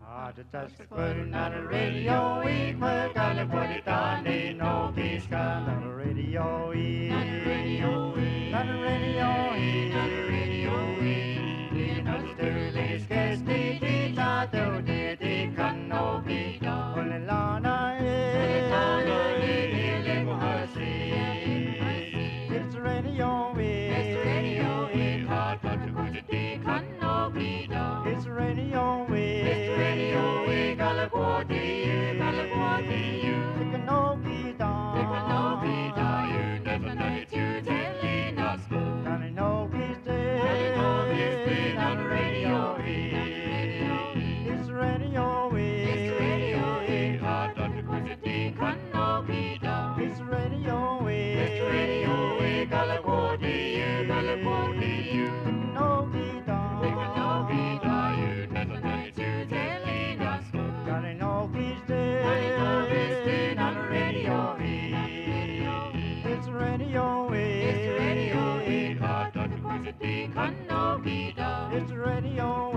Just putting on the radio, we put on the put it on, ain't no peace on the radio, on the radio, on the radio, on the radio, you know the dirty scarce the teacher, do the can no be done. Put it on it's radio, it's radio, hard but to put it can no be done. It's radio, it's radio, California, California, it can no be done. It can no be done. You never know it, you telling us. Can it no be dead? Can it no be dead on the radio? It's radio, it's radio, hard but to put it can no be done. It's radio, California, California, it can no be done. It can no be done. You never know it, you telling us. Can it no be dead? Can it no be dead on the radio? It's radio, it's radio, hard but to put it can no be done. It's radio,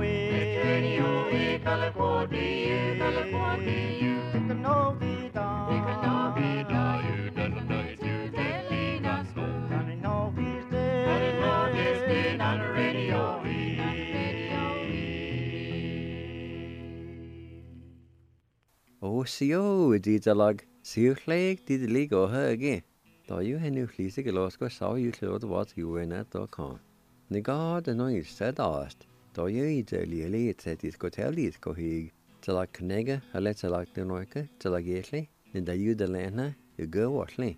California, California, it can no be done. It can no be done. You never know it, you telling us. Can it no be dead? Can it no be dead on the radio? Ó sío dídalag siúchléig dídalí gotha again. Tá you henú chlísa go losco sao you chlód wat you wena do con. Ní gád an oir said ást. Tá you I de líali it set is go telís go hig. Talag cnega a let talag denoica talag échli. Ní da you de lena you go watli.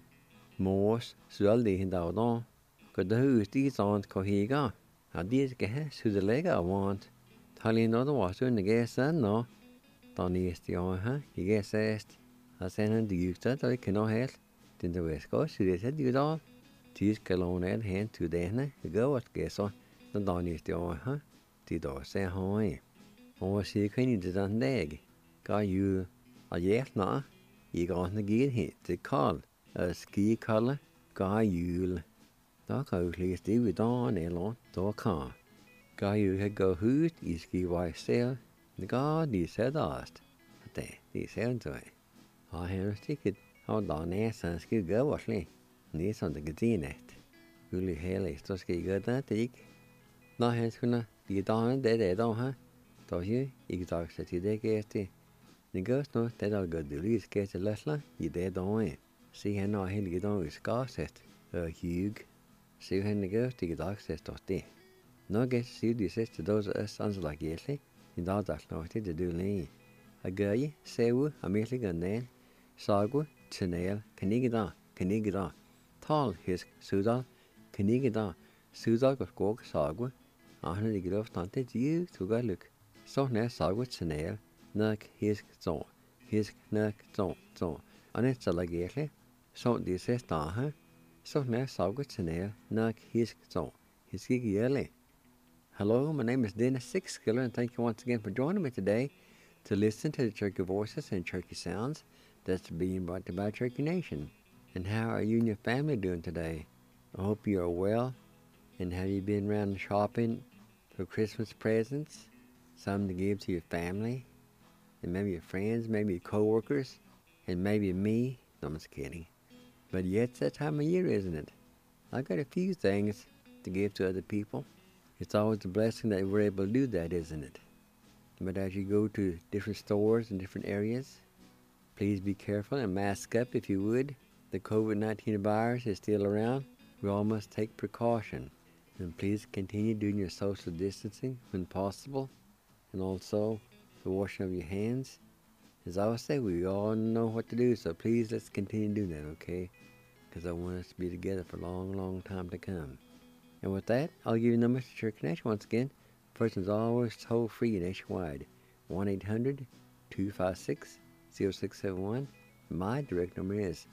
Mós sual di hin daudon. Go da hús dís ánt go higa. A dís gehe su de lega a want. Tali no da wasu na gesa no. Tá níos tí áha, I ggés éist, a senan díúta tá cinná héil, din da wesco, súdéta díúdál, tís galón éil hen tú déhna, I gawat gésá, na dá níos tí áha, tí dá sé háin. Ó sí chuinní dyd an deg, ga yú a dhéil ná, I gás na gír hí, tí call, a skí calla, ga yúl. Tá ga úchlís díú dán élón, dó cá. Ga yú he go hút, I skí wai séil, the God die said asked, but they said to it. I hear a ticket, how down there, sans ski go washly, needs on the gazine. Really hell is to ski good that take. No hands gonna be down dead, don't ha? Does you, exhaust that you get the ghost no, that I'll go the least get a lesla, you dead on it. See how no he'll get on with scarset, hug. See how the ghost to get access to it. No get see the sister those sons like yesly. I dá dallnáirtí de dúlaí. A gaí, séú, a míli gannéil, ságú, tnéil, canigidá. Tal his súdal, canigidá, súdal go skóg ságú, áhna di gróf tante díú túga luk. So né ságú tnéil, nag his zón, his nag zón. Anet sa la géirle, so di sé stáha, so né ságú tnéil, nag his zón, his gigéirle. Hello, my name is Dennis Sixskiller, and thank you once again for joining me today to listen to the Cherokee Voices and Cherokee Sounds that's being brought to you by Cherokee Nation. And how are you and your family doing today? I hope you are well. And have you been around shopping for Christmas presents? Some to give to your family, and maybe your friends, maybe your co-workers, and maybe me. No, I'm just kidding. But yet it's that time of year, isn't it? I've got a few things to give to other people. It's always a blessing that we're able to do that, isn't it? But as you go to different stores in different areas, please be careful and mask up if you would. The COVID-19 virus is still around. We all must take precaution. And please continue doing your social distancing when possible. And also the washing of your hands. As I always say, we all know what to do, so please let's continue doing that, okay? Because I want us to be together for a long, long time to come. And with that, I'll give you the number to Cherokee Nation once again. First is always toll free nationwide. 1-800-256-0671. My direct number is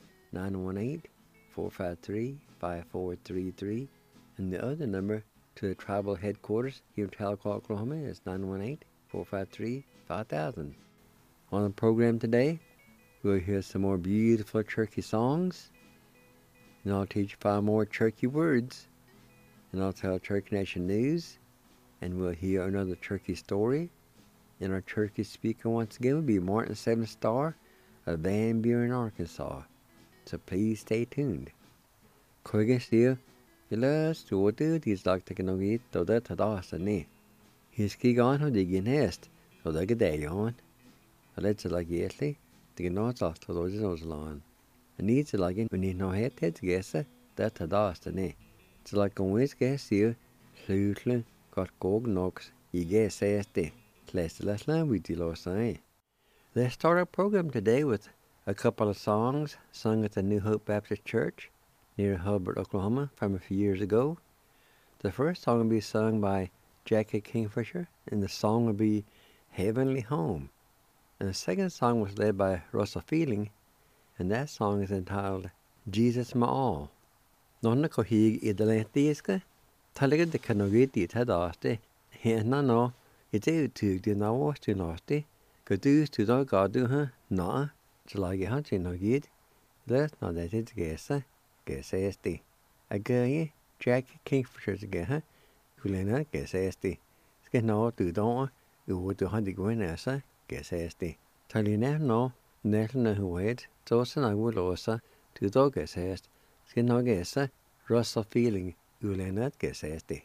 918-453-5433. And the other number to the tribal headquarters here in Tahlequah, Oklahoma is 918-453-5000. On the program today, we'll hear some more beautiful Cherokee songs. And I'll teach 5 more Cherokee words. And I'll tell Cherokee Nation news, and we'll hear another Cherokee story, And our turkey speaker once again will be Martin Seven Star of Van Buren, Arkansas. So please stay tuned. Quick still, you last to what do these like to know it to that to us and ne. He's key on how they get nest, so they get day on. A let's like yesly, the not off to those nose lawn. And needs like it when you know head to guess that to us and ne. It's like a ways guess here, slutly got gog knocks, you guess says they. Let's with you last night. Let's start our program today with a couple of songs sung at the New Hope Baptist Church near Hubbard, Oklahoma from a few years ago. The first song will be sung by Jackie Kingfisher, and the song will be Heavenly Home. And the second song was led by Russell Feeling, and that song is entitled Jesus My All. Nonna kohig idalentiska, talaga de kanogiti tadaste, hena no, it's a to the now to nasty, could do to the god do her, nah, so like a hunting no good. Let's not that it's guess SD. A guy, Jack Kingfisher's again, who lena guess SD. Skin no to don't, you would do hunting going as a guess SD. Tell you no, never who wait, Dawson I would also to dog guess SD. Skin no guess, Russell Feeling, you lena guess SD.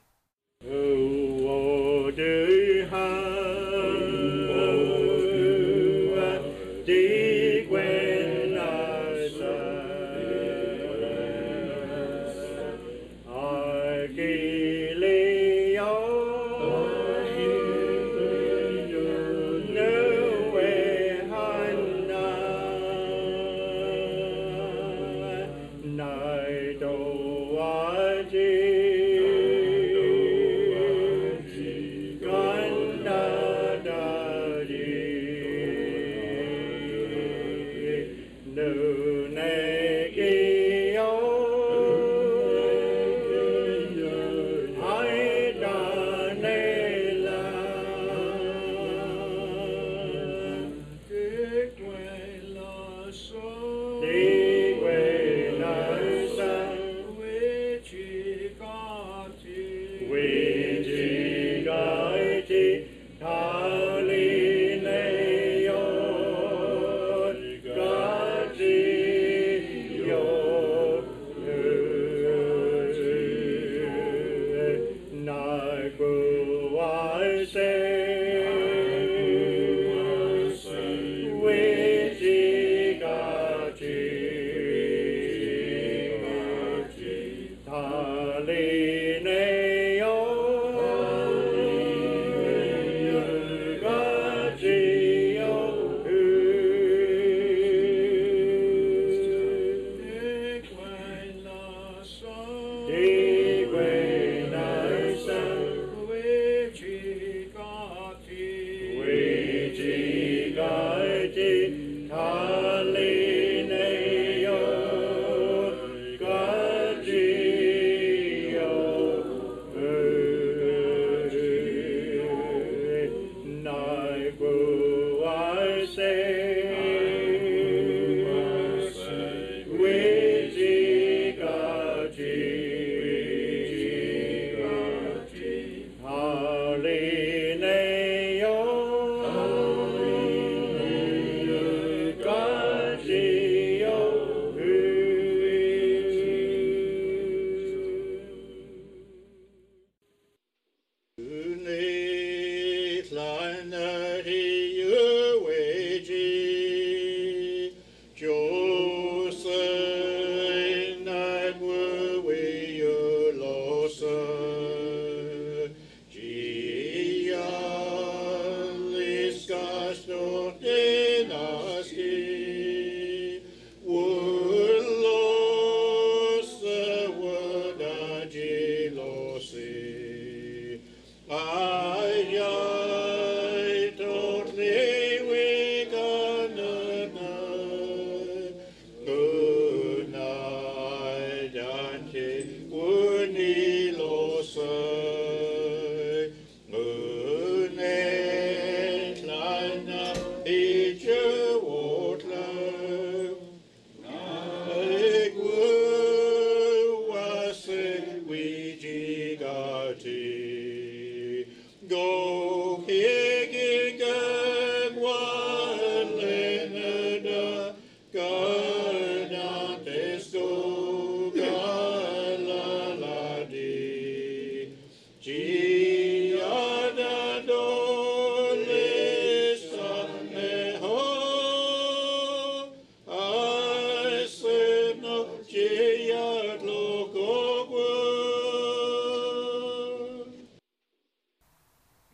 Oh, do dig when I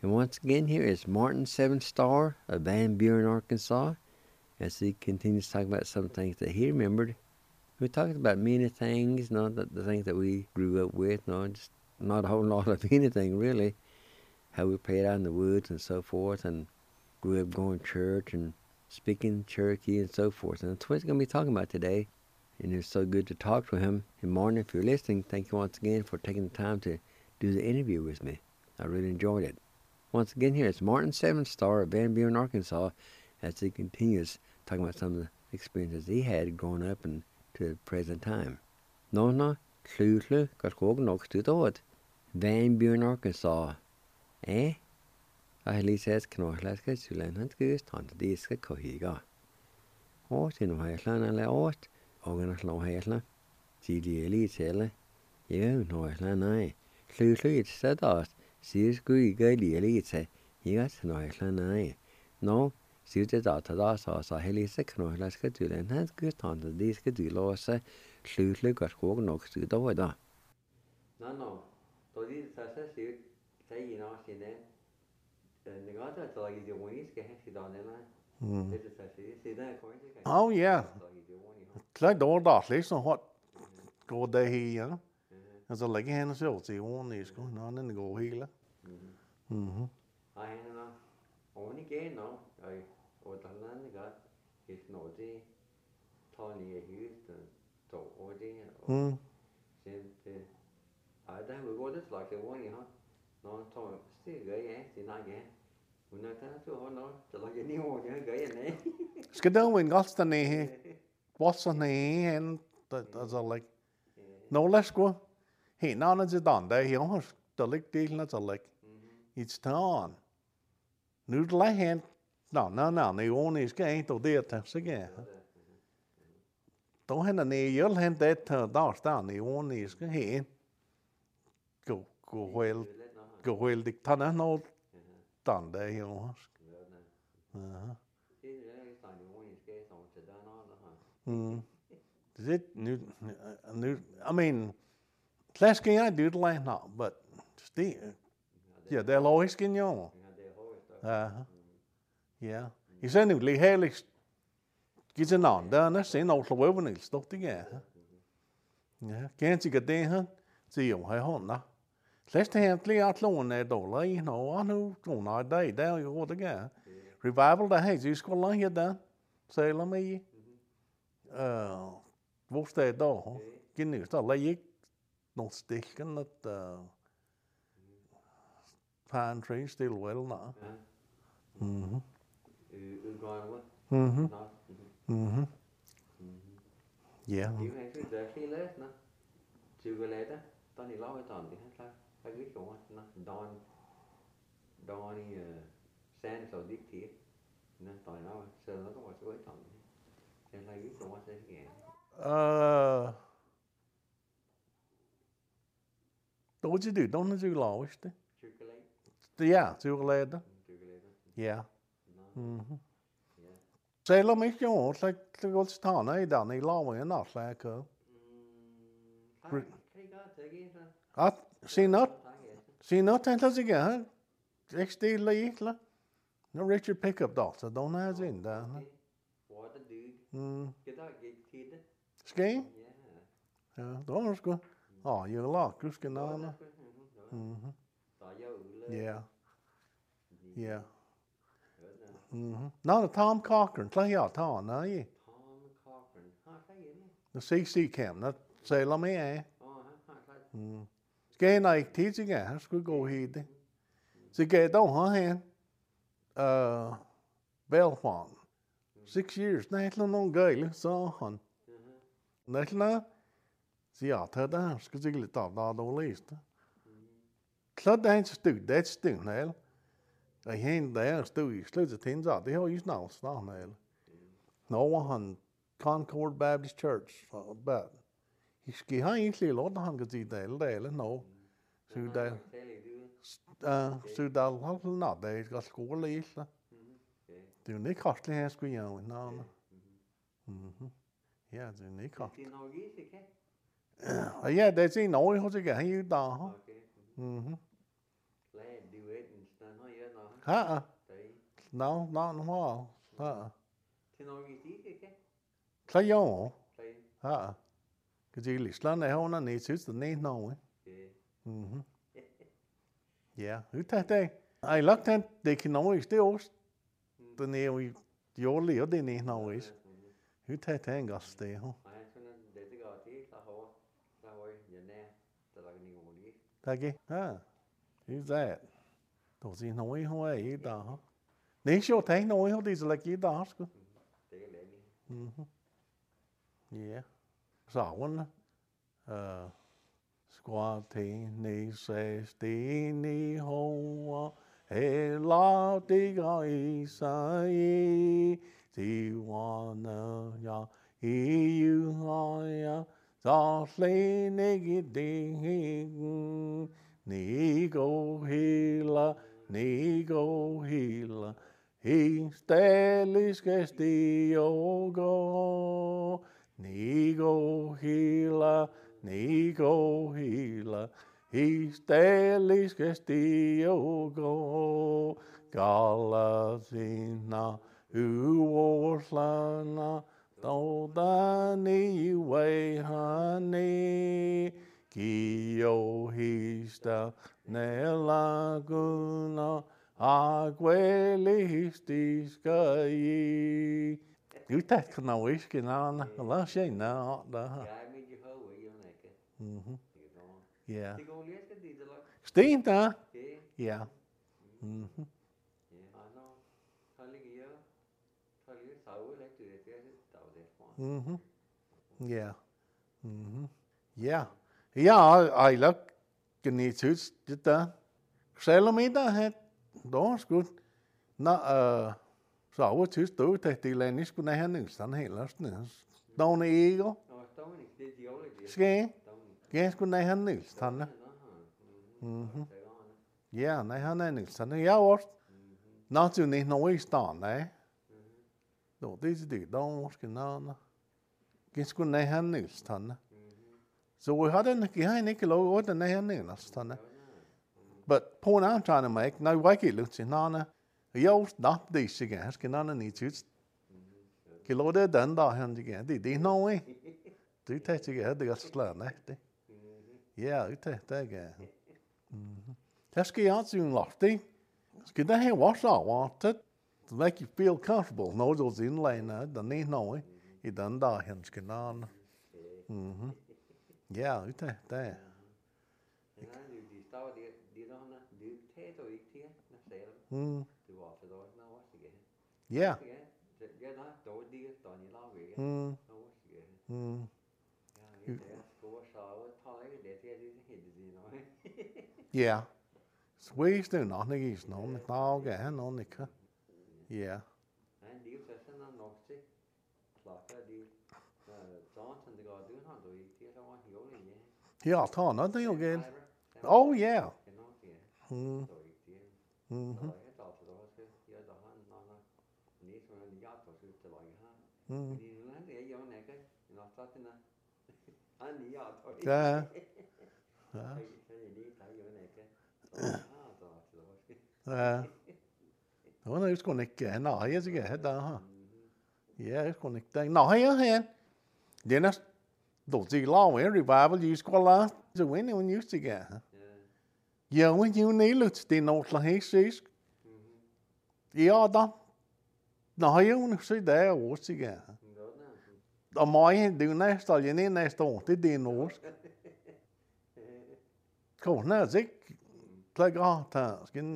And once again, here is Martin Seven Star of Van Buren, Arkansas, as he continues to talk about some things that he remembered. We talked about many things, not the things that we grew up with, just not a whole lot of anything really. How we played out in the woods and so forth, and grew up going to church and speaking Cherokee and so forth. And that's what he's going to be talking about today. And it's so good to talk to him. And Martin, if you're listening, thank you once again for taking the time to do the interview with me. I really enjoyed it. Once again, here it's Martin Seven Star of Van Buren, Arkansas, as he continues talking about some of the experiences he had growing up and to the present time. Nona, Llwydlu, Gashkog, Noxtudod, Van Buren, Arkansas. I says, Knohlaska, Sulan, and Goose, Tanta Diska, Kohiga. Ort in Highland and Ort, Organ of Highland, CD Elite Seller, you know Highland, I. Llwydlu, it said us. Sears Gui Gally Elite, he got to know Highland. No, see the daughter that's also Hilly sick, no, let's get to and has good on the disc do loss, Llwydlu got walk knocks to the weather. No, so this is a suit, say you know, see then. The God that's like the one is getting down there. This is a see that according to. Oh, yeah. Like the old dog, listen, what go there here, as a leg hand, so see one is going on and go here. I know. Only again, no. I or the land got his nose, Tony Houston, to Odie, since I don't go this like a one, no, Tom, still gay, see not again. When I tell you, oh no, the like a new one, gay and eh. Skidden when Gostany, what's on the end as a like no less go. He now is done there, he almost the lick deal, not a lick. It's done. Noodle like hand. No, the only is going to do it again. Don't have any, you'll hand that down, the only is going go well, the ton no done there, you know. Is it new? I mean, last game I do the land now, but still, yeah, they'll always get you. Yeah. You say nu lige helst gids en anden, der sen over over nil stop det ja. Ja, kan sig det her. Så jo har hon da. Last hand lige at låne dollar i no nu går nej der jo det ja. Revival der har ju skulle her der. Så lad mig hvor står der? Kan nu så lige noget stikken at pine tree still well now. Yeah. You actually directly left, no? Chocolate, Tony Lowe, Tony, I get you one, Donny, Sands or Dick Tea, no, Tony Lowe, so look at what's going on. And I get you one again. What you do? Don't you love it? Chocolate? Yeah, chocolate. Yeah. Say, let me show like the old town, I done a long way enough like see not and as again. Next day later. No Richard pickup doctor, don't have in there. What a dude. Get out, get kid. Ski? Yeah. Don't go. Oh, you lock, who's going Yeah. Yeah. Now the Tom Cochran, play out Tom, no, yeah. Tom Cochran. The CC camp, not say la me, eh? Cái này thì chứ nghe, cứ go hit. Thì cái đâu hả hen? Belfont. 6 years, này là nó gầy lên sao hẳn. Này là, thì thơ đó, cái gì là tao đó đâu list. Thật đấy stu này. I hen there stu sluts at things out. They all use now stop này. No one Concord Baptist Church, but ski han egentlig låt han kan sige det no. Så der har not det skal skole lidt. Det er ikke kostelig her skulle jeg no. Ja, det er ikke kostelig. Ja, det er en år hos jeg han jo der. hả nó hoa hả Thì nói gì cái thấy không Thì hả cái gì lịch sử này hôm nay này chứ nên nào ấy yeah ute te ai lagt ten de kinois de ost de neo joli og de ne nois ute te gas de ho ai cho nên để cái gọi tí là hồi giờ nè từ là cái nhiều một đi tage ha who's that to si noi ho ai da ne sho te noi ho dis like da sko để cái lẽ đi yeah so one squat ni se sti ni ho he la ti ga I sai ti wa na ya I yu ha ya za le ne gi di ni go hila hi stelis gesti go ni go hila hi stelis gesti go Galasina uoslana Todani wehani Kio hista nelaguna Aguelistis gai Ute kana whisky na la shay na da cái mấy cái hơi vậy này cái yeah thì con liếc cái gì rồi Steen ta cái yeah nó thôi lấy cái thôi lấy sáu lấy từ cái tàu để yeah yeah yeah I look can need to just Selomida het dos good na so what to do te lenis kun hen stan helast nes don ego nó tao này cái gì rồi gì ske ges kun hen stan yeah na hen stan ja was not to ni no we stan ne do this di don was na ges kun hen stan so we hadn't behind Nicola what the hen stan But point I'm trying to make, no wake it looks in Nana. Yo, stop this again. Can Nana need to kilo de done da hand again. Did no way. Do take again, they got slow, eh? Yeah, you take that again. That's the answer in lofty. Can they have what's all wanted to make you feel comfortable? No, those inlay now, the need no way. You done da hands can Nana. Yeah, you take that. tao đi đó nó đi thế thôi thế nó sẽ lắm từ bỏ từ đó nó quá gì Yeah. cái đó tôi đi tôi đi lao về nó quá gì cô sợ thôi để thế đi hình gì nói Yeah. Sweet do not need is no tao cả nó nè cơ. Yeah. anh đi sẽ nó nộp chứ là cái đi Johnson thì gọi đứa nó rồi thế sao hiểu này nhé Yeah, thon nó thấy again. Oh yeah. Nó nói con này kẻ nọ hay gì kẻ đó ha. Yeah, con này tay nọ hay hen. Then nó tổ chức lao với revival use qua lá. So when you use together. Yeah, when you need look to know la he says. Yeah, đó. Nó hay nó sẽ để ở together. Ở mọi điều này sao vậy nên này sao thì đi nó. Không nó dịch like ta skin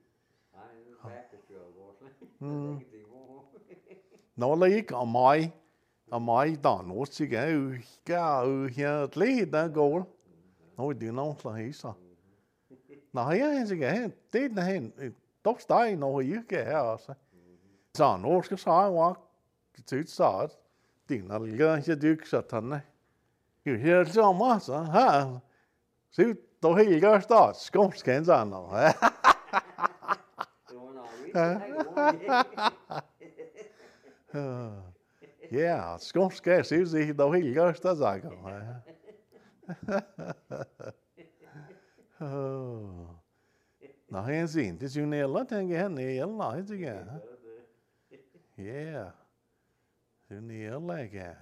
nó lấy cái mọi đó nó sẽ cái hiện lấy đó goal nó đi nó là hết sao nó hay cái cái tết này top style nó hay cái à sao nó cái sao quá chữ sao tiền là cái sẽ được sao thành này kiểu hiện sao mà sao ha sự tôi hay cái start không scan ra nó yeah, skånska syns i de hyggeligste sakene. Nå, en sin. Det är ju nella tänker henne i alla, inte jag. Yeah. Det är nella jag.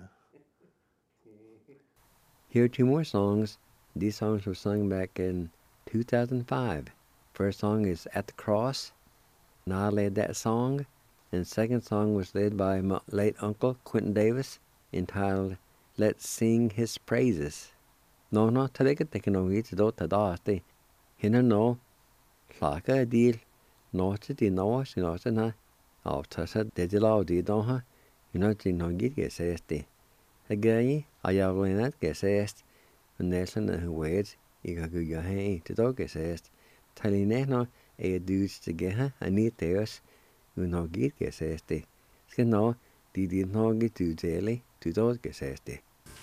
Here are 2 more songs. These songs were sung back in 2005. First song is At the Cross, and I led that song. And second song was led by my late uncle, Quentin Davis, entitled Let's Sing His Praises. No, talaga taken on it do ta dasti. Hina no, tlaka deal, no to di no, sino na, of tasa dedila di don ha, ti no git get sesti. Again, I not get sest, and Nelson and who waits, you got good your hand to dog get sest. Telling no, a dudes to get her, I need theirs, who no git get sesti. Skin no, did no get to daily, to dog get sesti.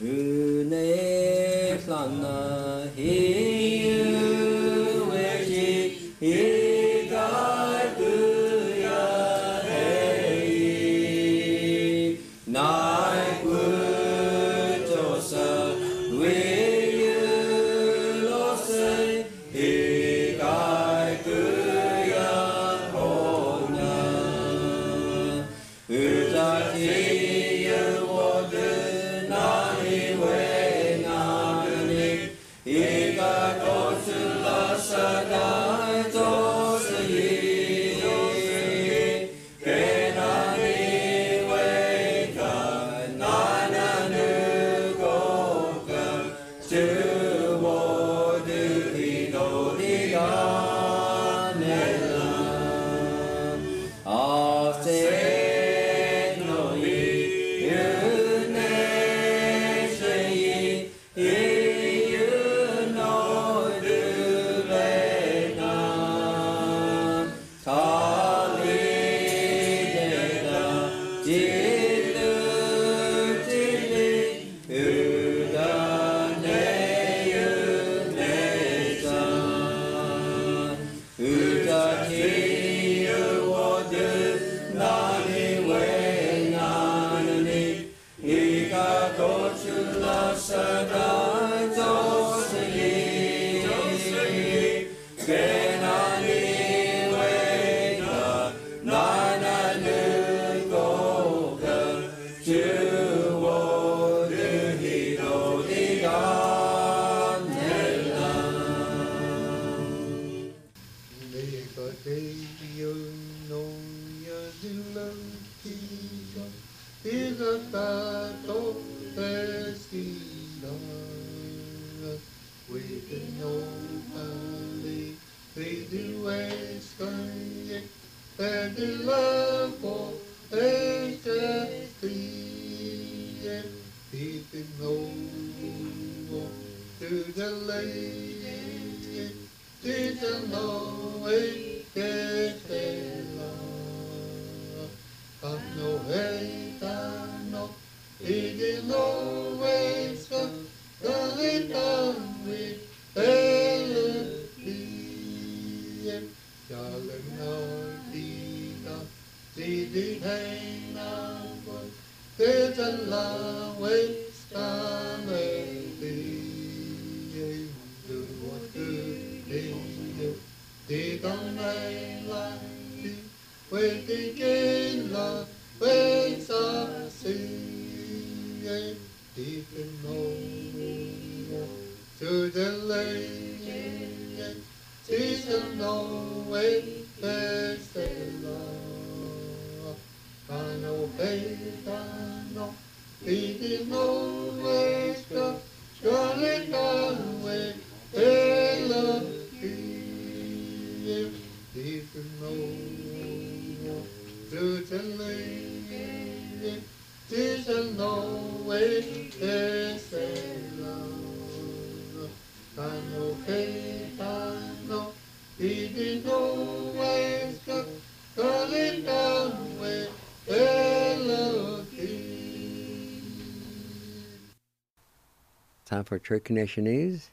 Time for Church Connection News.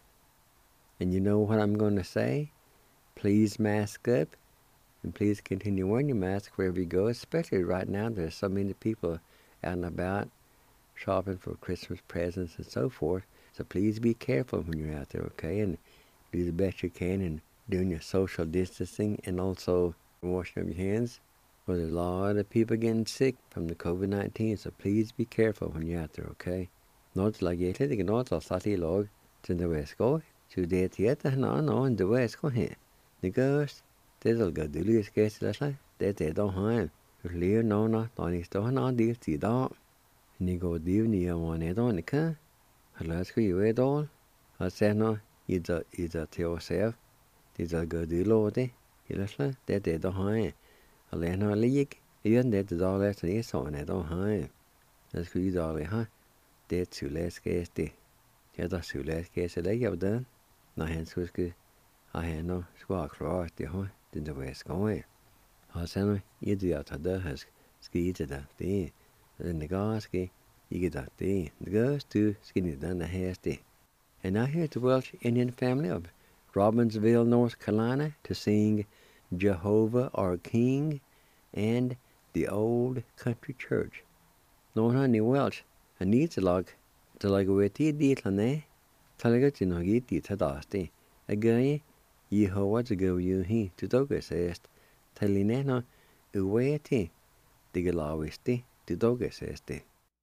And you know what I'm going to say? Please mask up. And please continue wearing your mask wherever you go. Especially right now, there's so many people out and about shopping for Christmas presents and so forth. So please be careful when you're out there, okay? And do the best you can and doing your social distancing and also washing up your hands. Well, there's a lot of people getting sick from the COVID-19, so please be careful when you're out there, okay? Not like you think not all sati log to the west go to the theater no in the west go here. The girls, there's a good deal of case that's like that they don't have. Clear no don't is don't deal see that. Ni go deal ni one it on the car. Let's go you it all. I said no, either to yourself. There's a good deal of it. That's like that they don't have. I learn how to leak. Even that the dollar is on it don't have. Let's go you dollar, huh? Det sules case det. Jeg der sules case det jeg ved. Når han skulle have no squad cross det har den der west going. Har sen I det at der has ski til der det. Den der gaske I get that det. The girls too skinny than the has det. And I hear the Welsh Indian family of Robbinsville, North Carolina to sing Jehovah our King and the Old Country Church. No honey Welsh. And needs a log to like a witty deatlane, Talagat in Hogiti Tadasti. Again, ye ho what's a go you he to Dogus est, Talinena, Uweti, the Galawisti, to Dogus este.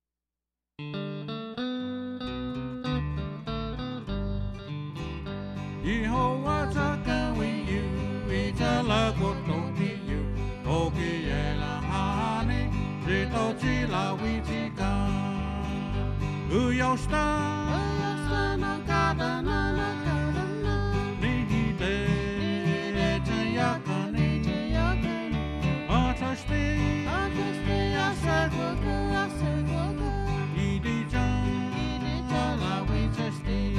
Ye ho what's a go you, it's a log what don't be you, Oki Ella Honey, Zito Chila Witika. Your star, no gada, ni de yakani, I trust thee, I said, Edie John, I we trust thee.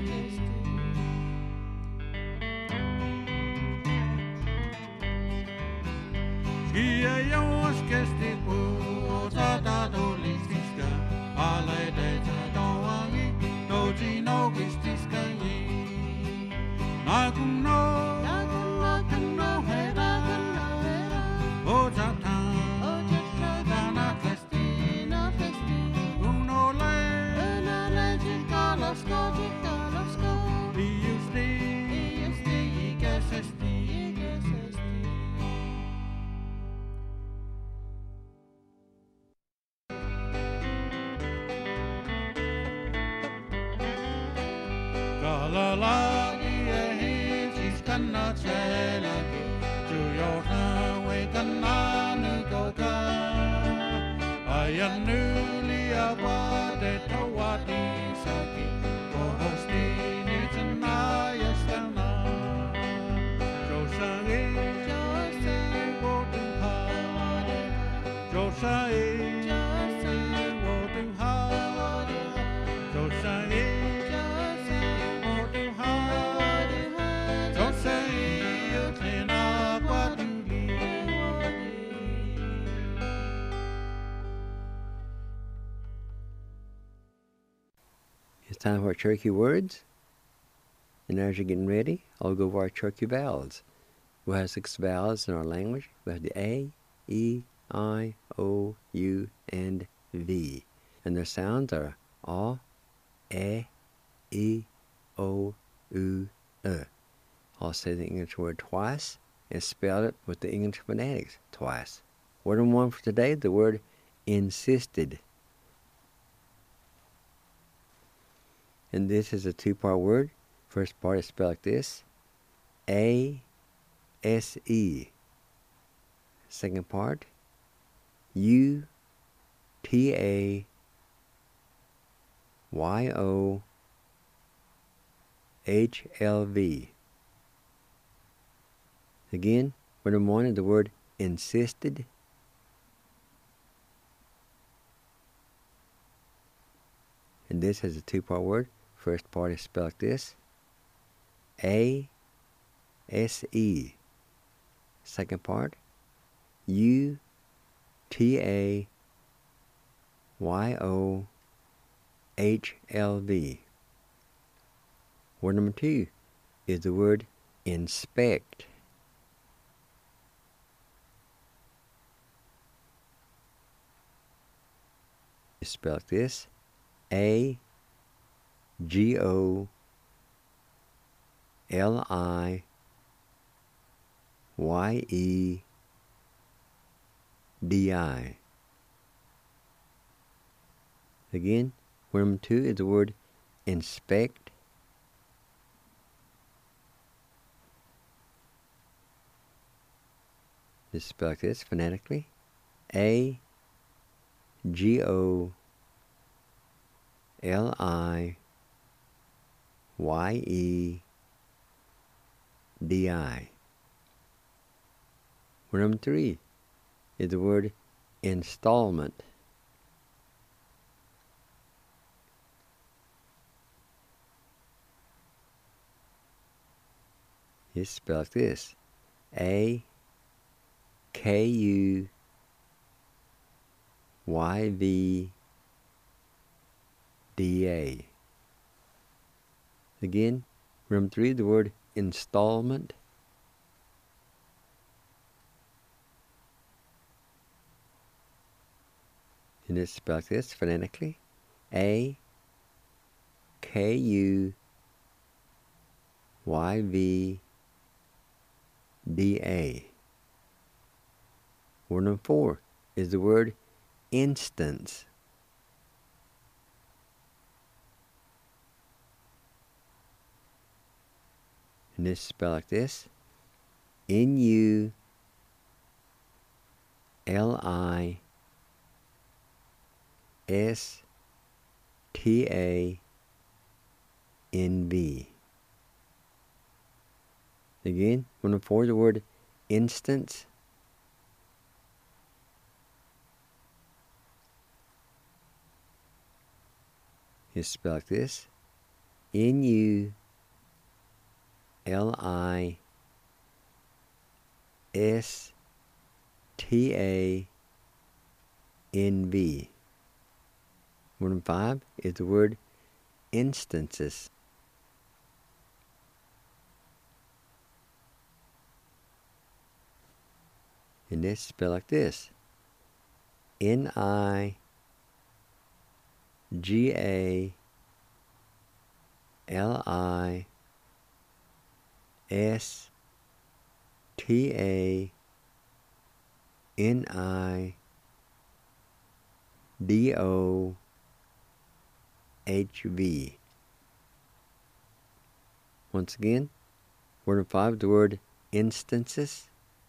Ski a yours, guess it was a dado listiska. Ale de doangi, doji no gistiska ye. Naguno, hera, ojata, dana festi, uno le, jikalasko, iusti, igesesti. La he she's gonna tell to your way gonna go ga I knew about the tawati saki go hosti ni tana yastana Josai go to ha Josai go to ha Josai It's time for our turkey words. And as you're getting ready, I'll go over our turkey vowels. We have 6 vowels in our language. We have the A, E, I, O, U, and V. And their sounds are A, E, O, U, E. I'll say the English word twice and spell it with the English phonetics twice. Word number 1 for today, the word insisted. And this is a 2-part word. First part is spelled like this. A-S-E. Second part. U-T-A-Y-O-H-L-V. Again, word number 1 is the word insisted. And this is a 2-part word. First part is spelled like this. A-S-E. Second part. U-T-A-Y-O-H-L-V. Word number 2 is the word inspect. It's spelled like this. A-G-O-L-I-C-T. Y-E-D-I. Again, word number 2 is the word inspect. Just spell like this phonetically. A-G-O-L-I-Y-E-D-I. Word number 3 is the word installment. It's spelled like this. A-K-U-Y-V-D-A. Again, number 3, the word installment. And it's spelled like this phonetically. A-K-U-Y-V-D-A. Word number 4 is the word instance. And it's spelled like this. N-U-L-I-S-T-A-N-V. Again, word number 4 is the word instance. It's spelled like this. N-U-L-I-S-T-A-N-V. Word number 5 is the word instances. And it's spelled like this. N-I-G-A-L-I-S-T-A-N-I-D-O-H-V. Once again, word number 5, the word instances.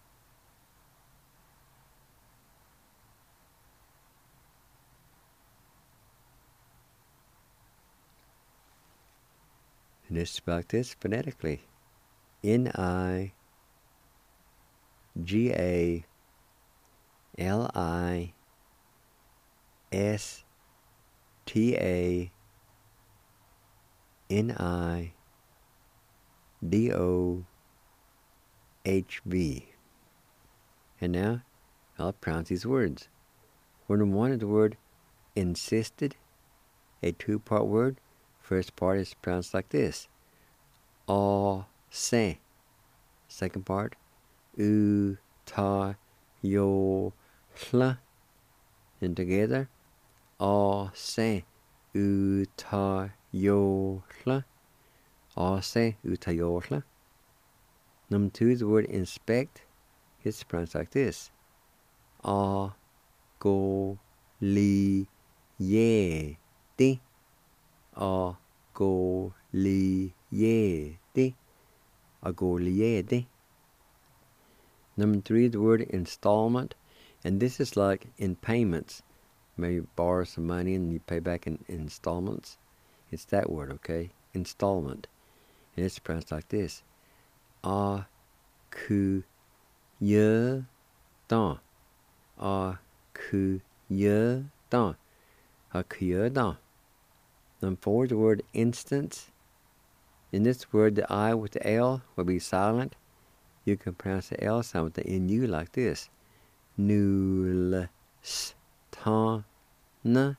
And it's spelled like this phonetically. N-I-G-A-L-I-S-T-A-N-I-D-O-H-V. And now, I'll pronounce these words. Word number 1 is the word insisted, a 2-part word. First part is pronounced like this. A-se. Second part. U-ta-yo-hla. And together. A-se. U-ta-yo-hla. A-se. U-ta-yo-hla. Number 2 is the word inspect. It's pronounced like this. A-go-li-ye-ti. A-go-li-ye-ti. A-go-li-ye-ti. Number 3 is the word installment. And this is like in payments. Maybe borrow some money and you pay back in installments. It's that word, okay? Installment. And it's pronounced like this. A-ku-ye-dan. A-ku-ye-dan. A-ku-ye-dan. Number 4 is the word instance. In this word, the I with the L will be silent. You can pronounce the L sound with the N-U like this. Nul-s-ta-na.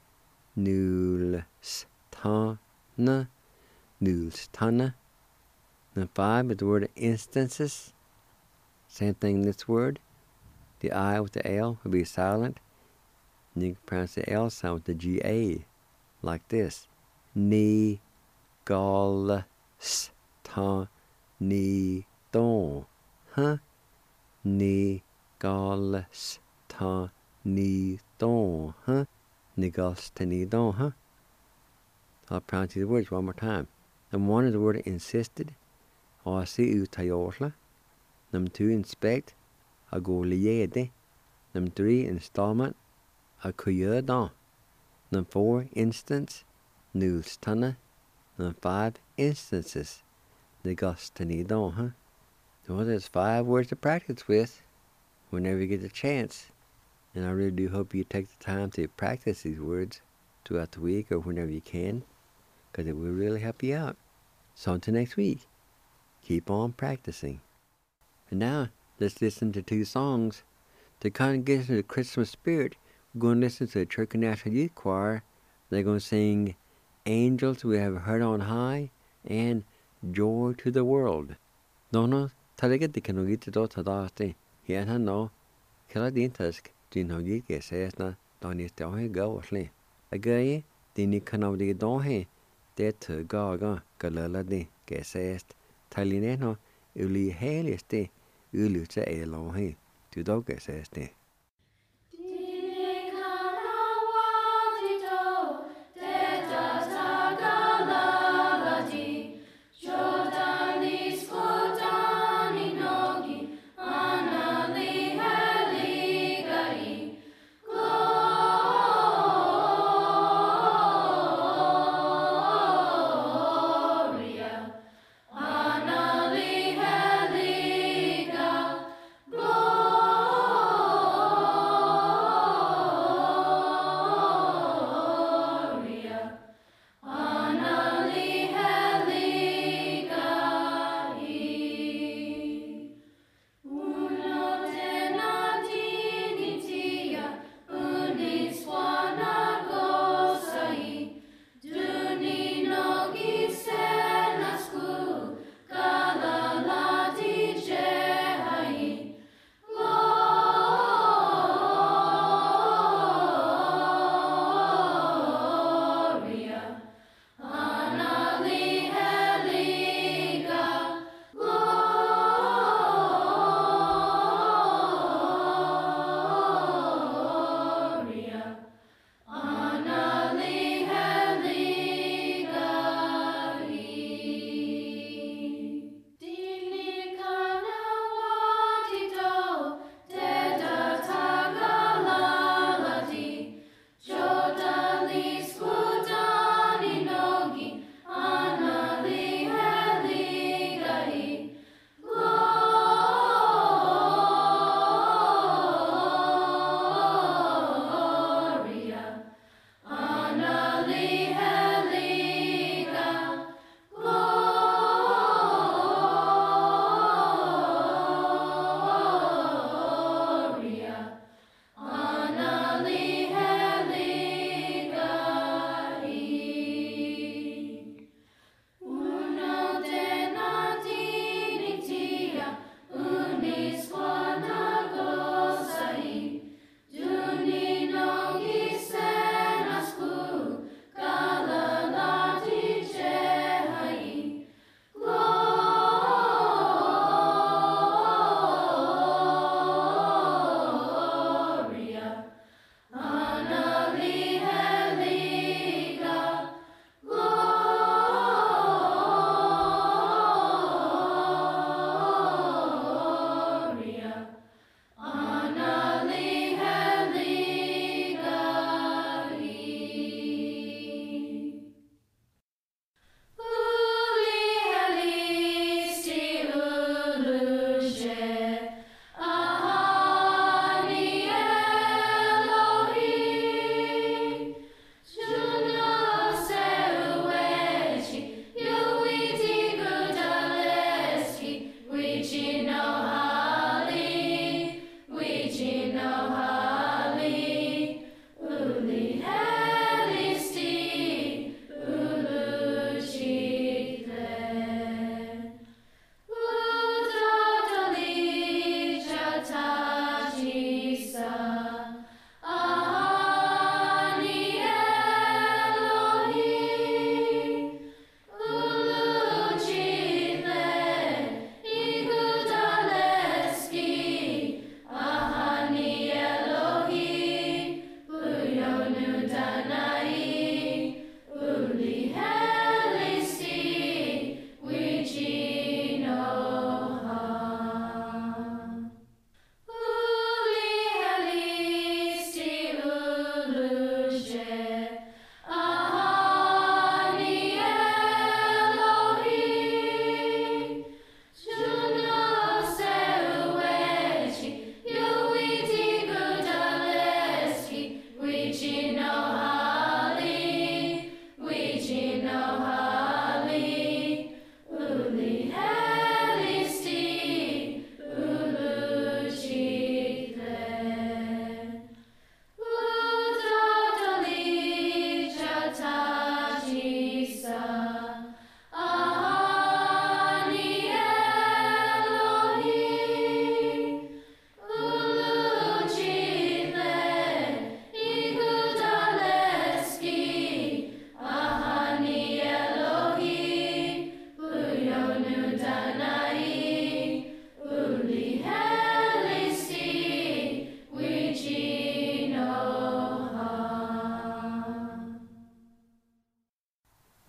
Nul-s-ta-na. Nul-s-ta-na. Number 5 is the word instances. Same thing in this word. The I with the L will be silent. And you can pronounce the L sound with the G-A like this. Ni-gal-s-ta-ni-don. Huh? Ní gálas tá ní dó, huh? Ní gálas tá ní dó, huh? I'll pronounce the words one more time. Number 1 is the word insisted. Asi utayosla. Number 2, inspect. A go liede. Number 3, installment. A kuyada. Number 4, instance. Nulstana. Number 5, instances. Negostanido, huh? Well, there's 5 words to practice with whenever you get the chance. And I really do hope you take the time to practice these words throughout the week or whenever you can, because it will really help you out. So until next week, keep on practicing. And now, let's listen to 2 songs. To kind of get into the Christmas spirit, we're going to listen to the Church National Youth Choir. They're going to sing Angels We Have Heard on High and Joy to the World. Dono, taliga di kanugita do tadaste. Yan no, kila din tusk, din ho yi ke says na, don is down here go asleep. Again, din kanov di don he, de to gaga, galala di, ke says, talineno, uli heliste, ulu te elo he, to dog ke says de.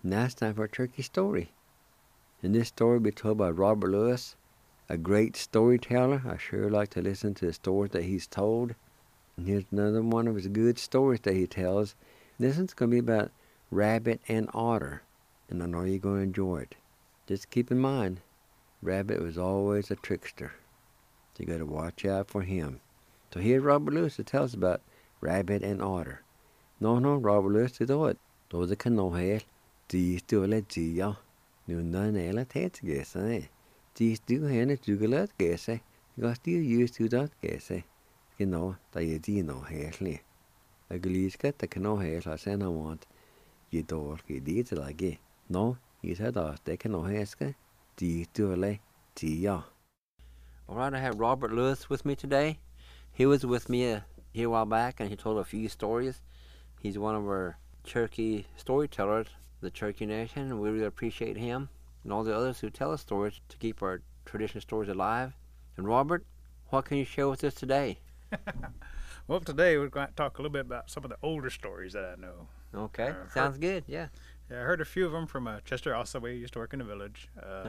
now it's time for a turkey story. And this story will be told by Robert Lewis, a great storyteller. I sure like to listen to the stories that he's told. And here's another one of his good stories that he tells. This one's going to be about Rabbit and Otter, and I know you're going to enjoy it. Just keep in mind, Rabbit was always a trickster, so you got to watch out for him. So here's Robert Lewis to tell us about Rabbit and Otter. No, Robert Lewis to do it. Då det kan nå helt. De stålet dia. Nu när nela tät gäsa. De stu henne tugelat gäsa. Gas de just to that gäsa. Genau, da je de nå helt. Jag glyska det kan nå helt och sen har want. Je dår ge de till lage. No, you said that they can nå häska. De stålet dia. All right, I have Robert Lewis with me today. He was with me here a while back, and he told a few stories. He's one of our Cherokee storytellers, the Cherokee Nation, and we really appreciate him and all the others who tell us stories to keep our traditional stories alive. And Robert, what can you share with us today? Well, today we're going to talk a little bit about some of the older stories that I know. Okay, sounds good, yeah. Yeah, I heard a few of them from Chester Ossaway, used to work in the village.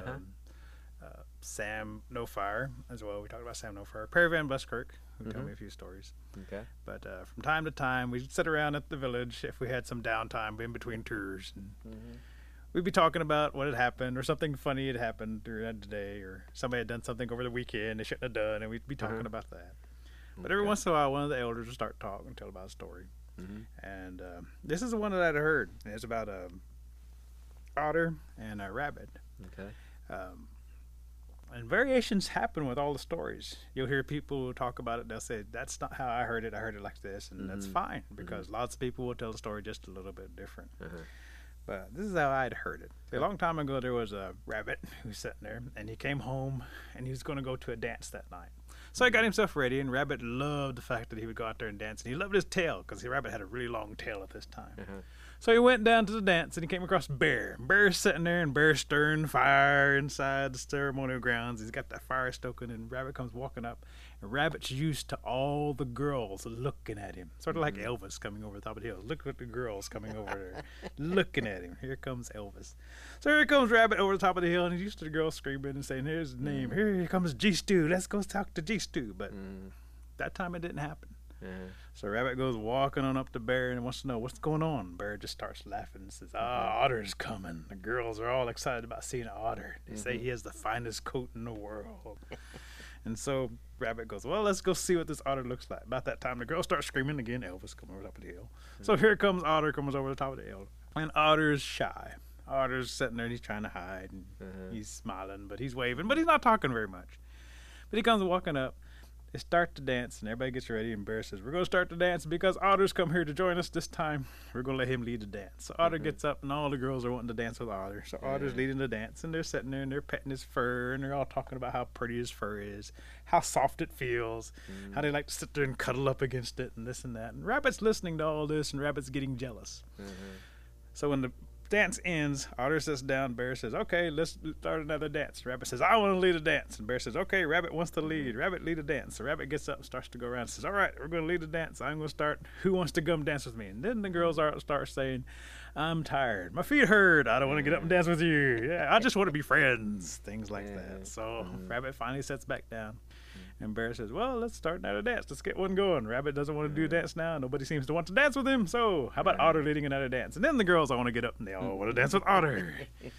Sam No Fire as well. We talked about Sam No Fire. Perry Van Buskirk, who told me a few stories. Okay. But from time to time, we'd sit around at the village if we had some downtime in between tours. And we'd be talking about what had happened or something funny had happened during the day, or somebody had done something over the weekend they shouldn't have done, and we'd be talking about that. But every once in a while, one of the elders would start talking and tell about a story. And this is the one that I'd heard. It's about a otter and a rabbit. Okay. And variations happen with all the stories. You'll hear people talk about it. They'll say, that's not how I heard it. I heard it like this. And that's fine, because lots of people will tell the story just a little bit different. But this is how I'd heard it. A long time ago, there was a rabbit who was sitting there, and he came home, and he was going to go to a dance that night. So he got himself ready, and Rabbit loved the fact that he would go out there and dance. And he loved his tail, because the rabbit had a really long tail at this time. So he went down to the dance, and he came across Bear. Bear's sitting there, and Bear's stirring fire inside the ceremonial grounds. He's got that fire stoking, and Rabbit comes walking up. And Rabbit's used to all the girls looking at him, sort of like Elvis coming over the top of the hill. Look at the girls coming over there, looking at him. Here comes Elvis. So here comes Rabbit over the top of the hill, and he's used to the girls screaming and saying, here's his name. Here comes G-Stew. Let's go talk to G-Stew. But that time it didn't happen. So Rabbit goes walking on up to Bear and wants to know what's going on. Bear just starts laughing and says, Otter's coming. The girls are all excited about seeing an otter. They say he has the finest coat in the world. And so Rabbit goes, well, let's go see what this otter looks like. About that time, the girls start screaming again. Elvis comes over the top of the hill. So here comes Otter, comes over the top of the hill. And Otter's shy. Otter's sitting there and he's trying to hide. And he's smiling, but he's waving, but he's not talking very much. But he comes walking up. They start to dance, and everybody gets ready, and Bear says, we're going to start the dance because Otter's come here to join us this time. We're going to let him lead the dance. So Otter gets up, and all the girls are wanting to dance with Otter. So Otter's leading the dance, and they're sitting there, and they're petting his fur, and they're all talking about how pretty his fur is, how soft it feels, how they like to sit there and cuddle up against it, and this and that. And Rabbit's listening to all this, and Rabbit's getting jealous. So when the dance ends, Otter sits down. Bear says, okay, let's start another dance. Rabbit says, I want to lead a dance. And Bear says, okay, Rabbit wants to lead. Rabbit lead a dance. So Rabbit gets up and starts to go around and says, all right, we're going to lead a dance. I'm going to start. Who wants to come dance with me? And then the girls start saying, I'm tired. My feet hurt. I don't want to get up and dance with you. Yeah, I just want to be friends. Things like that. So Rabbit finally sits back down. And Bear says, well, let's start another dance. Let's get one going. Rabbit doesn't want to do a dance now. Nobody seems to want to dance with him. So how about Otter leading another dance? And then the girls all want to get up, and they all want to dance with Otter.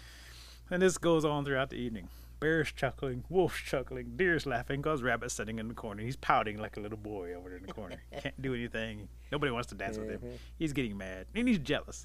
And this goes on throughout the evening. Bear's chuckling, Wolf's chuckling, Deer's laughing because Rabbit's sitting in the corner. He's pouting like a little boy over there in the corner. Can't do anything. Nobody wants to dance with him. He's getting mad, and he's jealous.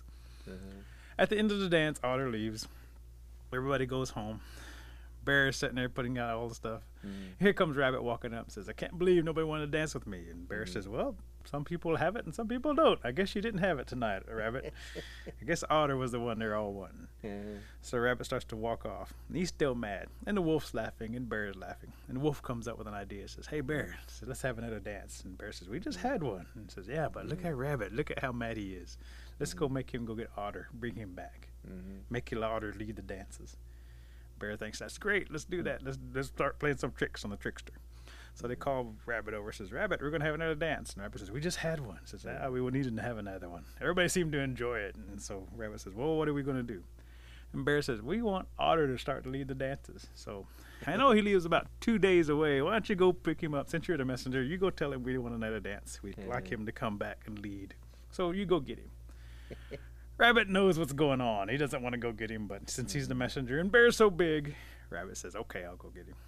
At the end of the dance, Otter leaves. Everybody goes home. Bear is sitting there putting out all the stuff. Here comes Rabbit walking up and says, I can't believe nobody wanted to dance with me. And Bear says, well, some people have it and some people don't. I guess you didn't have it tonight, Rabbit. I guess Otter was the one they're all wanting. So Rabbit starts to walk off. And he's still mad. And the Wolf's laughing and Bear is laughing. And the Wolf comes up with an idea. Says, hey, Bear, says, let's have another dance. And Bear says, we just had one. And says, yeah, but look at Rabbit. Look at how mad he is. Let's go make him go get Otter. Bring him back. Make Otter lead the dances. Bear thinks that's great. Let's do that. Let's start playing some tricks on the trickster. So they call Rabbit over. Says, Rabbit, we're going to have another dance. And Rabbit says, we just had one. Says, we will need to have another one. Everybody seemed to enjoy it. And so Rabbit says, well, what are we going to do? And Bear says, we want Otter to start to lead the dances. So I know he lives about 2 days away. Why don't you go pick him up? Since you're the messenger, you go tell him we want another dance. We'd like him to come back and lead. So you go get him. Rabbit knows what's going on. He doesn't want to go get him, but since he's the messenger and Bear's so big, Rabbit says, okay, I'll go get him.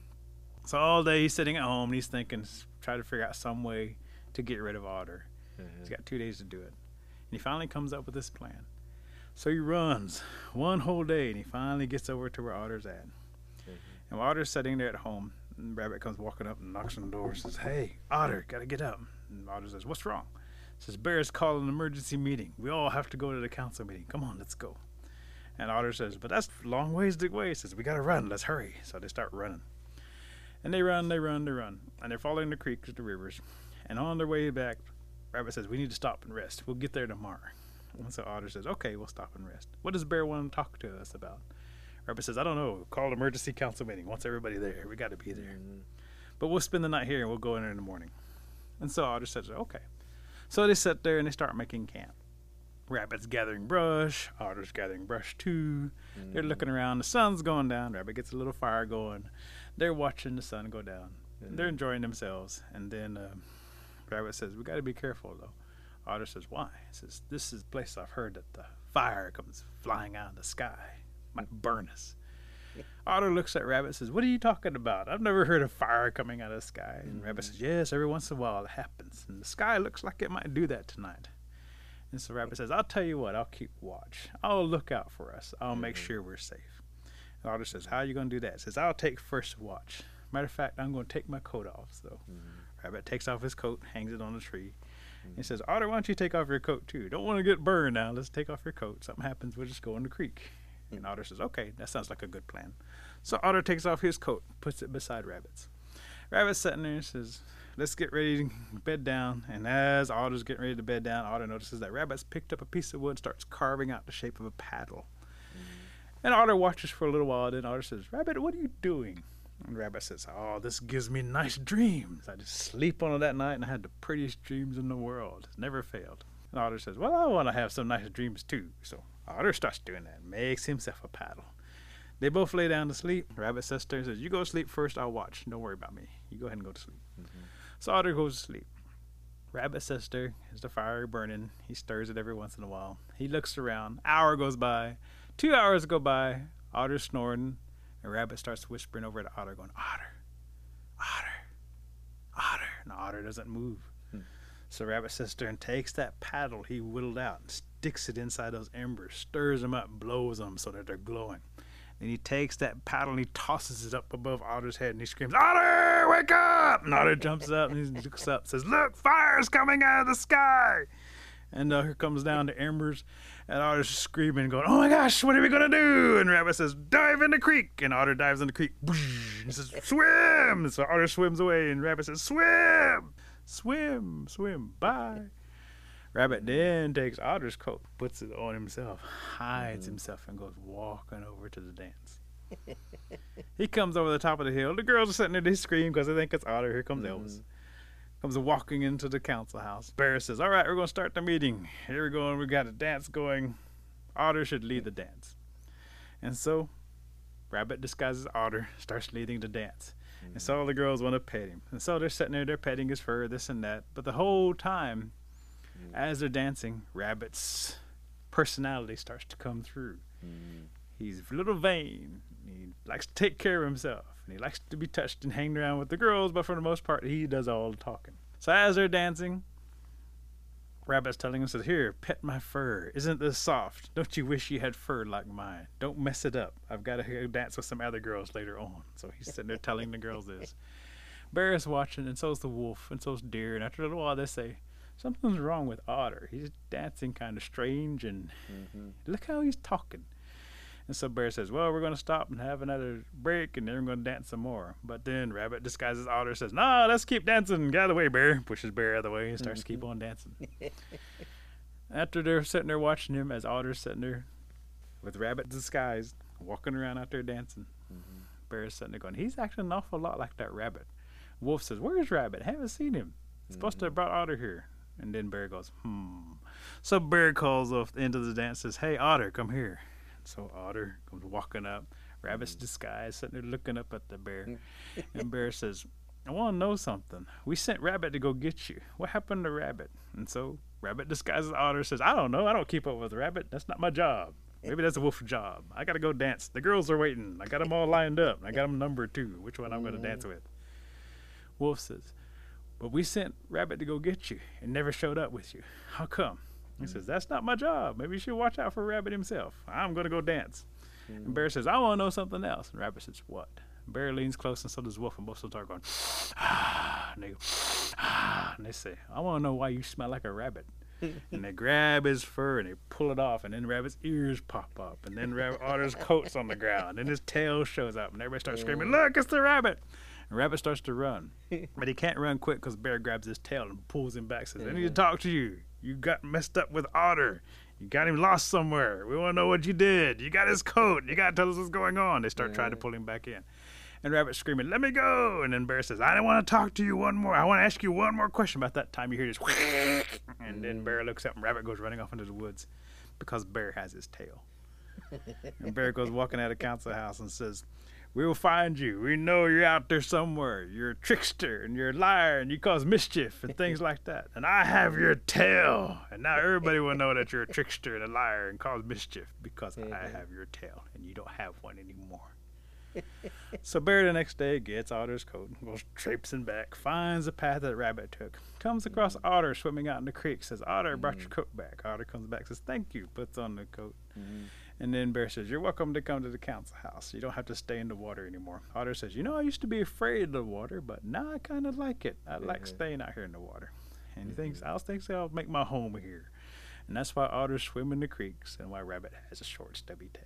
So all day he's sitting at home and he's thinking, try to figure out some way to get rid of Otter. He's got 2 days to do it. And he finally comes up with this plan. So he runs one whole day and he finally gets over to where Otter's at. And while Otter's sitting there at home, and Rabbit comes walking up and knocks on the door and says, hey, Otter, gotta get up. And Otter says, what's wrong? Says, Bear's calling an emergency meeting. We all have to go to the council meeting. Come on, let's go. And Otter says, but that's a long ways to go. He says, we got to run. Let's hurry. So they start running. And they run. And they're following the creeks, the rivers. And on their way back, Rabbit says, we need to stop and rest. We'll get there tomorrow. And so Otter says, okay, we'll stop and rest. What does Bear want to talk to us about? Rabbit says, I don't know. Call an emergency council meeting. Wants everybody there. We got to be there. But we'll spend the night here and we'll go in there in the morning. And so Otter says, okay. So they sit there and they start making camp. Rabbit's gathering brush. Otter's gathering brush too. They're looking around. The sun's going down. Rabbit gets a little fire going. They're watching the sun go down. They're enjoying themselves. And then Rabbit says, we got to be careful though. Otter says, why? He says, this is a place I've heard that the fire comes flying out of the sky. Might burn us. Otter looks at Rabbit and says, what are you talking about? I've never heard of fire coming out of the sky. And Rabbit says, yes, every once in a while it happens. And the sky looks like it might do that tonight. And so Rabbit says, I'll tell you what, I'll keep watch. I'll look out for us. I'll make sure we're safe. And Otter says, how are you going to do that? He says, I'll take first watch. Matter of fact, I'm going to take my coat off. So Rabbit takes off his coat, hangs it on the tree. He says, Otter, why don't you take off your coat too? Don't want to get burned now. Let's take off your coat. Something happens, we'll just go in the creek. And Otter says, okay, that sounds like a good plan. So Otter takes off his coat, puts it beside Rabbit's. Rabbit's sitting there and says, let's get ready to bed down. And as Otter's getting ready to bed down, Otter notices that Rabbit's picked up a piece of wood and starts carving out the shape of a paddle. And Otter watches for a little while. Then Otter says, Rabbit, what are you doing? And Rabbit says, oh, this gives me nice dreams. I just sleep on it that night and I had the prettiest dreams in the world. It's never failed. And Otter says, well, I want to have some nice dreams too. So Otter starts doing that, makes himself a paddle. They both lay down to sleep. Rabbit says to her, says, you go to sleep first, I'll watch. Don't worry about me. You go ahead and go to sleep. So Otter goes to sleep. Rabbit says to her, as the fire burning, he stirs it every once in a while. He looks around. Hour goes by. 2 hours go by. Otter's snoring. And Rabbit starts whispering over to Otter, going, Otter, Otter, Otter. And Otter doesn't move. So Rabbit says to her and takes that paddle he whittled out and sticks it inside those embers, stirs them up, blows them so that they're glowing. Then he takes that paddle and he tosses it up above Otter's head and he screams, Otter, wake up! And Otter jumps up and he looks up and says, look, fire's coming out of the sky! And here comes down the embers and Otter's screaming, going, oh my gosh, what are we going to do? And Rabbit says, dive in the creek. And Otter dives in the creek. And he says, swim! So Otter swims away and Rabbit says, swim! Swim, swim, bye. Rabbit then takes Otter's coat, puts it on himself, hides himself, and goes walking over to the dance. He comes over the top of the hill. The girls are sitting there, they scream because they think it's Otter. Here comes Elvis. Comes walking into the council house. Bear says, all right, we're going to start the meeting. Here we go, and we got a dance going. Otter should lead the dance. And so Rabbit disguises Otter, starts leading the dance. And so all the girls want to pet him. And so they're sitting there, they're petting his fur, this and that. But the whole time, as they're dancing, Rabbit's personality starts to come through. He's a little vain. He likes to take care of himself. And he likes to be touched and hang around with the girls, but for the most part, he does all the talking. So as they're dancing, Rabbit's telling him, says, here, pet my fur. Isn't this soft? Don't you wish you had fur like mine? Don't mess it up. I've got to go dance with some other girls later on. So he's sitting there telling the girls this. Bear is watching, and so's the wolf, and so's Deer. And after a little while, they say, something's wrong with Otter. He's dancing kind of strange, and look how he's talking. And so Bear says, well, we're going to stop and have another break, and then we're going to dance some more. But then Rabbit disguises Otter, says, no, let's keep dancing. Get out of the way, Bear. Pushes Bear out of the way and starts to keep on dancing. After they're sitting there watching him, as Otter's sitting there with Rabbit disguised, walking around out there dancing, Bear's sitting there going, he's acting an awful lot like that Rabbit. Wolf says, where's Rabbit? I haven't seen him. Supposed to have brought Otter here. And then Bear goes, So Bear calls off the end of the dance, says, hey, Otter, come here. So Otter comes walking up, Rabbit's disguised, sitting there looking up at the bear. And Bear says, I want to know something. We sent Rabbit to go get you. What happened to Rabbit? And so Rabbit disguises Otter, says, I don't know. I don't keep up with Rabbit. That's not my job. Maybe that's a wolf's job. I got to go dance. The girls are waiting. I got them all lined up. I got them numbered too. Which one I'm going to dance with? Wolf says, but we sent Rabbit to go get you and never showed up with you. How come? He says, that's not my job. Maybe you should watch out for Rabbit himself. I'm going to go dance. And Bear says, I want to know something else. And Rabbit says, what? Bear leans close, and so does Wolf, and both start going, and they go, and they say, I want to know why you smell like a rabbit. And they grab his fur and they pull it off, and then Rabbit's ears pop up, and then Otter's coat's on the ground, and his tail shows up, and everybody starts screaming, look, it's the rabbit. And Rabbit starts to run, but he can't run quick because Bear grabs his tail and pulls him back, says, I need to talk to you. You got messed up with Otter. You got him lost somewhere. We want to know what you did. You got his coat. You got to tell us what's going on. They start trying to pull him back in. And Rabbit's screaming, let me go. And then Bear says, I don't want to talk to you one more. I want to ask you one more question. About that time you hear this. And then Bear looks up and Rabbit goes running off into the woods because Bear has his tail. And Bear goes walking out of council house and says, we will find you. We know you're out there somewhere. You're a trickster and you're a liar and you cause mischief and things like that. And I have your tail. And now everybody will know that you're a trickster and a liar and cause mischief because I have your tail and you don't have one anymore. So Bear the next day gets Otter's coat, goes traipsing back, finds the path that Rabbit took, comes across Otter swimming out in the creek, says, Otter, brought your coat back. Otter comes back, says, thank you, puts on the coat. And then Bear says, you're welcome to come to the council house. You don't have to stay in the water anymore. Otter says, I used to be afraid of the water, but now I kind of like it. I like staying out here in the water. And he thinks, I'll make my home here. And that's why otters swim in the creeks and why Rabbit has a short, stubby tail.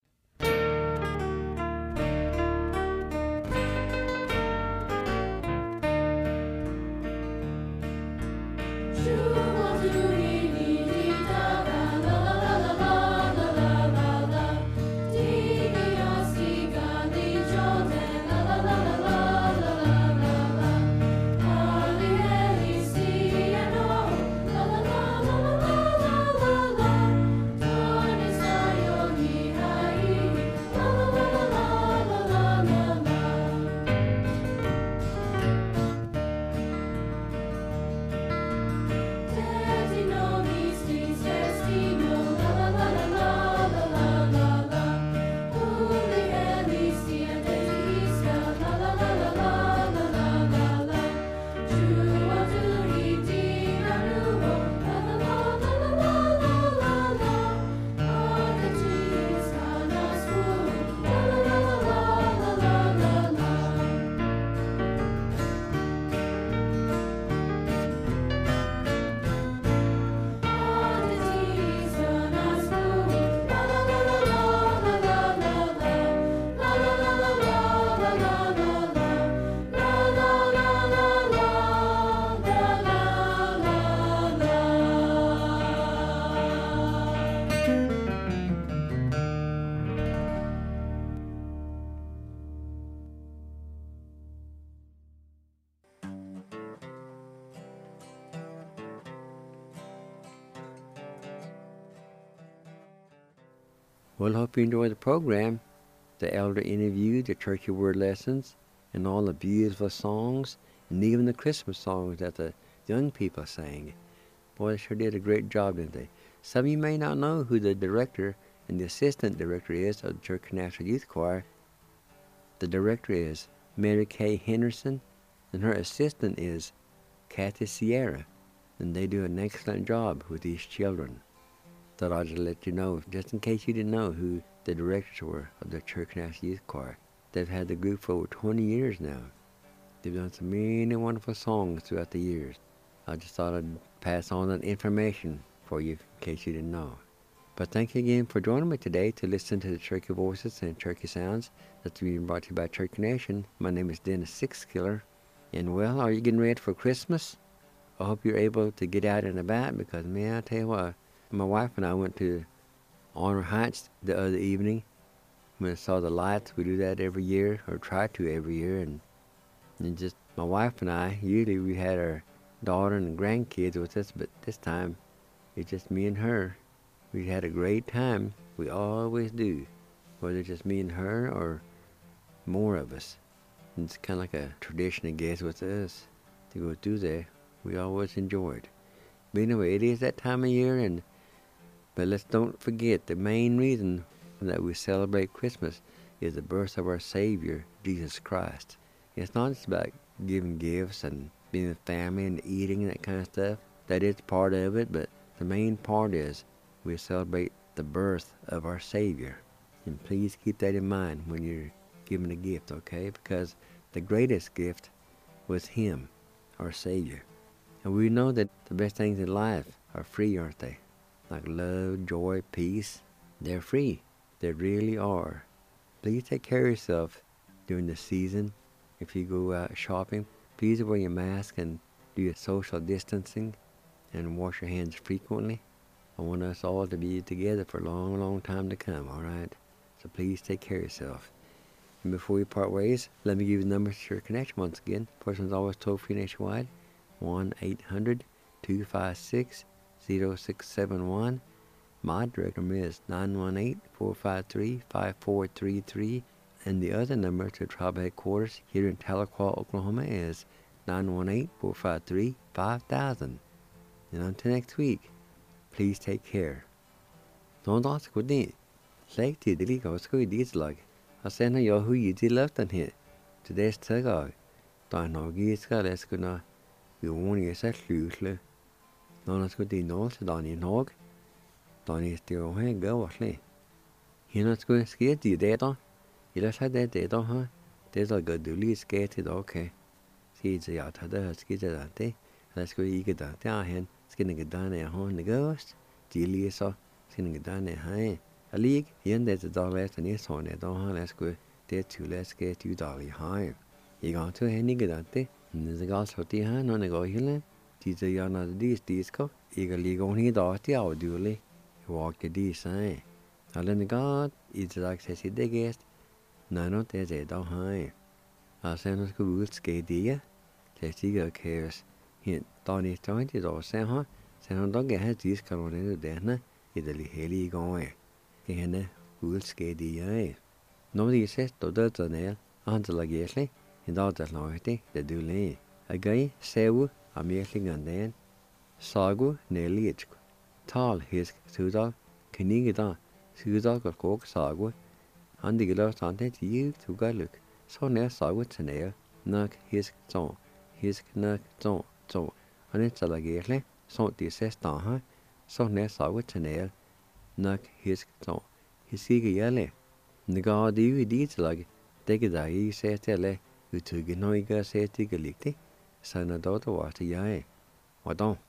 Well, hope you enjoyed the program. The elder interview, the churchy word lessons, and all the beautiful songs, and even the Christmas songs that the young people sang. Boy, they sure did a great job, didn't they? Some of you may not know who the director and the assistant director is of the Church National Youth Choir. The director is Mary Kay Henderson, and her assistant is Kathy Sierra, and they do an excellent job with these children. Thought I'd just let you know, just in case you didn't know who the directors were of the Church National Youth Choir. They've had the group for over 20 years now. They've done some many wonderful songs throughout the years. I just thought I'd pass on that information for you in case you didn't know. But thank you again for joining me today to listen to the Cherokee Voices and Cherokee Sounds that's being brought to you by Cherokee Nation. My name is Dennis Sixkiller. And well, are you getting ready for Christmas? I hope you're able to get out and about because, man, I tell you what, my wife and I went to Honor Heights the other evening. When I saw the lights, we do that every year, or try to every year. And just my wife and I, usually we had our daughter and grandkids with us, but this time it's just me and her. We had a great time. We always do, whether it's just me and her or more of us. And it's kind of like a tradition, I guess, with us to go through there. We always enjoy it. But anyway, it is that time of year, but let's don't forget the main reason that we celebrate Christmas is the birth of our Savior, Jesus Christ. It's not just about giving gifts and being with family and eating and that kind of stuff. That is part of it, but the main part is we celebrate the birth of our Savior. And please keep that in mind when you're giving a gift, okay? Because the greatest gift was Him, our Savior. And we know that the best things in life are free, aren't they? Like love, joy, peace. They're free. They really are. Please take care of yourself during the season. If you go out shopping, please wear your mask and do your social distancing and wash your hands frequently. I want us all to be together for a long, long time to come, all right? So please take care of yourself. And before we part ways, let me give you the numbers to your connection once again. First one's always toll-free nationwide, 1-800-256-0671. My direct number is 918-453-5433. And the other number to tribal headquarters here in Tahlequah, Oklahoma is 918-453-5000. And until next week, please take care. Don't ask what they like to delete or school these like. I send her your who you did left on here. Today's tag. Don't know geese got let's go now. You won't get a loosely. Don't ask what they know to Donny Nog. Donny is still hang go or slay. He not going to skate you dead on. You just had that dead on her. There's a good do skated okay. See the out of the skated that day. Let's go eat that down. Skinning it down there on the ghost. Delia saw skinning it down there high. A league, yen there's a dog left and it's on it. Don't let's go there too. Let's get you dolly high. You got to any good at it. And there's a gas for the hand on the go hill. These are your not these disco. You can league on here dotty out duly. You walk your dees, eh? I learn the god, it's like says he the guest. No, not there's a dog high. I send us go skate dear. Let's see your cares. Hiện tao đi cho thì rồi xem nó cái hết gì cả rồi đến để nè thì để heli gọi cái này will skate đi ấy nó đi sẽ tổ chức cho này anhจะlại cái hiện đóจะnói thế để đưa lên cái cái sale American gần đến sagu nè liệt tall his thứ đó cái này cái đó thứ đó có cố sagu anh đi cái đó sản thế chỉ thứ cái lực sau này sagu cho này nè his trong his nè trong so, anh ấy trả lời cái so thì sẽ tao ha, so nè sao cái channel, nắc his so, his cái gì vậy? Nếu đi trả lời, thế cái gì sẽ thế là, cứ cái nói cái sẽ thì cái lịch thế, sao nó đó thì vậy, hoạt động.